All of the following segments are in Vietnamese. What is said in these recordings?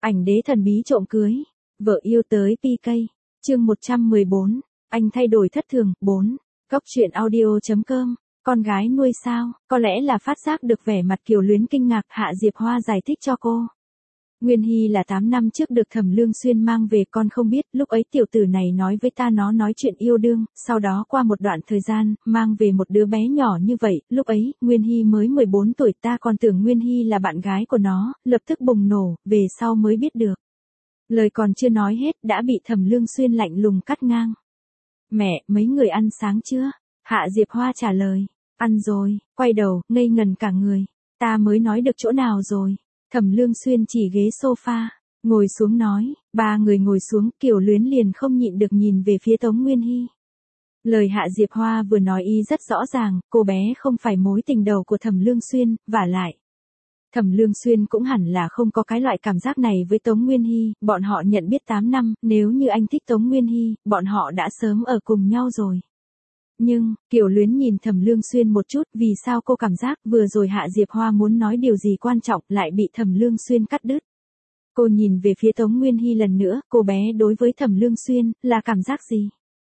Ảnh đế thần bí trộm cưới. Vợ yêu tới PK. Chương 114. Anh thay đổi thất thường. 4. Cóc truyện audio.com. Con gái nuôi sao? Có lẽ là phát giác được vẻ mặt Kiều Luyến kinh ngạc, Hạ Diệp Hoa giải thích cho cô. Nguyên Hy là 8 năm trước được Thẩm Lương Xuyên mang về, con không biết, lúc ấy tiểu tử này nói với ta nó nói chuyện yêu đương, sau đó qua một đoạn thời gian, mang về một đứa bé nhỏ như vậy, lúc ấy, Nguyên Hy mới 14 tuổi, ta còn tưởng Nguyên Hy là bạn gái của nó, lập tức bùng nổ, về sau mới biết được. Lời còn chưa nói hết, đã bị Thẩm Lương Xuyên lạnh lùng cắt ngang. Mẹ, mấy người ăn sáng chưa? Hạ Diệp Hoa trả lời. Ăn rồi, quay đầu, ngây ngần cả người. Ta mới nói được chỗ nào rồi? Thẩm Lương Xuyên chỉ ghế sofa, ngồi xuống nói, ba người ngồi xuống, Kiều Luyến liền không nhịn được nhìn về phía Tống Nguyên Hy. Lời Hạ Diệp Hoa vừa nói y rất rõ ràng, cô bé không phải mối tình đầu của Thẩm Lương Xuyên, vả lại. Thẩm Lương Xuyên cũng hẳn là không có cái loại cảm giác này với Tống Nguyên Hy, bọn họ nhận biết 8 năm, nếu như anh thích Tống Nguyên Hy, bọn họ đã sớm ở cùng nhau rồi. Nhưng, Kiều Luyến nhìn Thẩm Lương Xuyên một chút, vì sao cô cảm giác vừa rồi Hạ Diệp Hoa muốn nói điều gì quan trọng lại bị Thẩm Lương Xuyên cắt đứt. Cô nhìn về phía Tống Nguyên Hy lần nữa, cô bé đối với Thẩm Lương Xuyên, là cảm giác gì?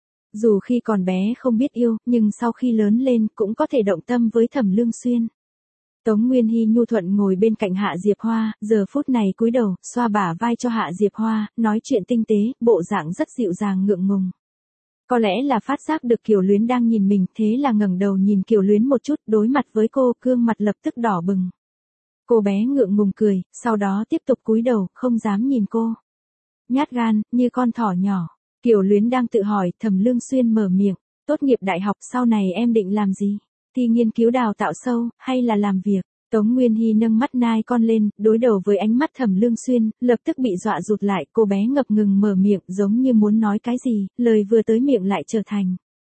Dù khi còn bé không biết yêu, nhưng sau khi lớn lên cũng có thể động tâm với Thẩm Lương Xuyên. Tống Nguyên Hy nhu thuận ngồi bên cạnh Hạ Diệp Hoa, giờ phút này cúi đầu, xoa bả vai cho Hạ Diệp Hoa, nói chuyện tinh tế, bộ dạng rất dịu dàng ngượng ngùng. Có lẽ là phát giác được Kiều Luyến đang nhìn mình, thế là ngẩng đầu nhìn Kiều Luyến một chút, đối mặt với cô, gương mặt lập tức đỏ bừng. Cô bé ngượng ngùng cười, sau đó tiếp tục cúi đầu, không dám nhìn cô. Nhát gan, như con thỏ nhỏ. Kiều Luyến đang tự hỏi, Thẩm Lương Xuyên mở miệng, tốt nghiệp đại học sau này em định làm gì? Thi nghiên cứu đào tạo sâu, hay là làm việc? Tống Nguyên Hy nâng mắt nai con lên, đối đầu với ánh mắt Thẩm Lương Xuyên, lập tức bị dọa rụt lại, cô bé ngập ngừng mở miệng giống như muốn nói cái gì, lời vừa tới miệng lại trở thành.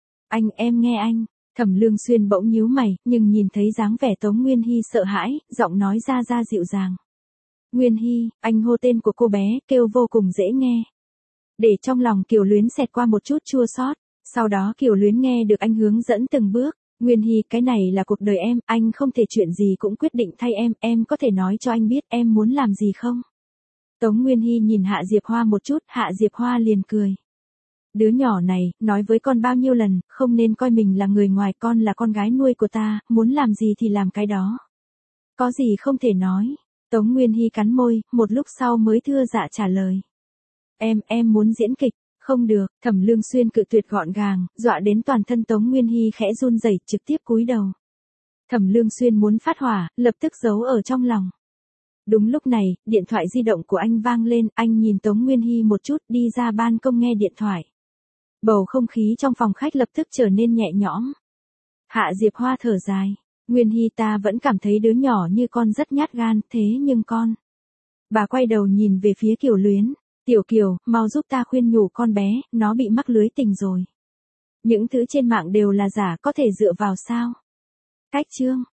Em nghe anh. Thẩm Lương Xuyên bỗng nhíu mày, nhưng nhìn thấy dáng vẻ Tống Nguyên Hy sợ hãi, giọng nói ra dịu dàng. Nguyên Hy, anh hô tên của cô bé, kêu vô cùng dễ nghe. Để trong lòng Kiều Luyến xẹt qua một chút chua xót, sau đó Kiều Luyến nghe được anh hướng dẫn từng bước. Nguyên Hy, cái này là cuộc đời em, anh không thể chuyện gì cũng quyết định thay em có thể nói cho anh biết em muốn làm gì không? Tống Nguyên Hy nhìn Hạ Diệp Hoa một chút, Hạ Diệp Hoa liền cười. Đứa nhỏ này, nói với con bao nhiêu lần, không nên coi mình là người ngoài, con là con gái nuôi của ta, muốn làm gì thì làm cái đó. Có gì không thể nói. Tống Nguyên Hy cắn môi, một lúc sau mới thưa dạ trả lời. Em muốn diễn kịch. Không được, Thẩm Lương Xuyên cự tuyệt gọn gàng, dọa đến toàn thân Tống Nguyên Hy khẽ run rẩy, trực tiếp cúi đầu. Thẩm Lương Xuyên muốn phát hỏa, lập tức giấu ở trong lòng. Đúng lúc này, điện thoại di động của anh vang lên, anh nhìn Tống Nguyên Hy một chút, đi ra ban công nghe điện thoại. Bầu không khí trong phòng khách lập tức trở nên nhẹ nhõm. Hạ Diệp Hoa thở dài. Nguyên Hy, ta vẫn cảm thấy đứa nhỏ như con rất nhát gan, thế nhưng con. Bà quay đầu nhìn về phía Kiều Luyến. Tiểu Kiều, mau giúp ta khuyên nhủ con bé, nó bị mắc lưới tình rồi. Những thứ trên mạng đều là giả, có thể dựa vào sao? Cách chương.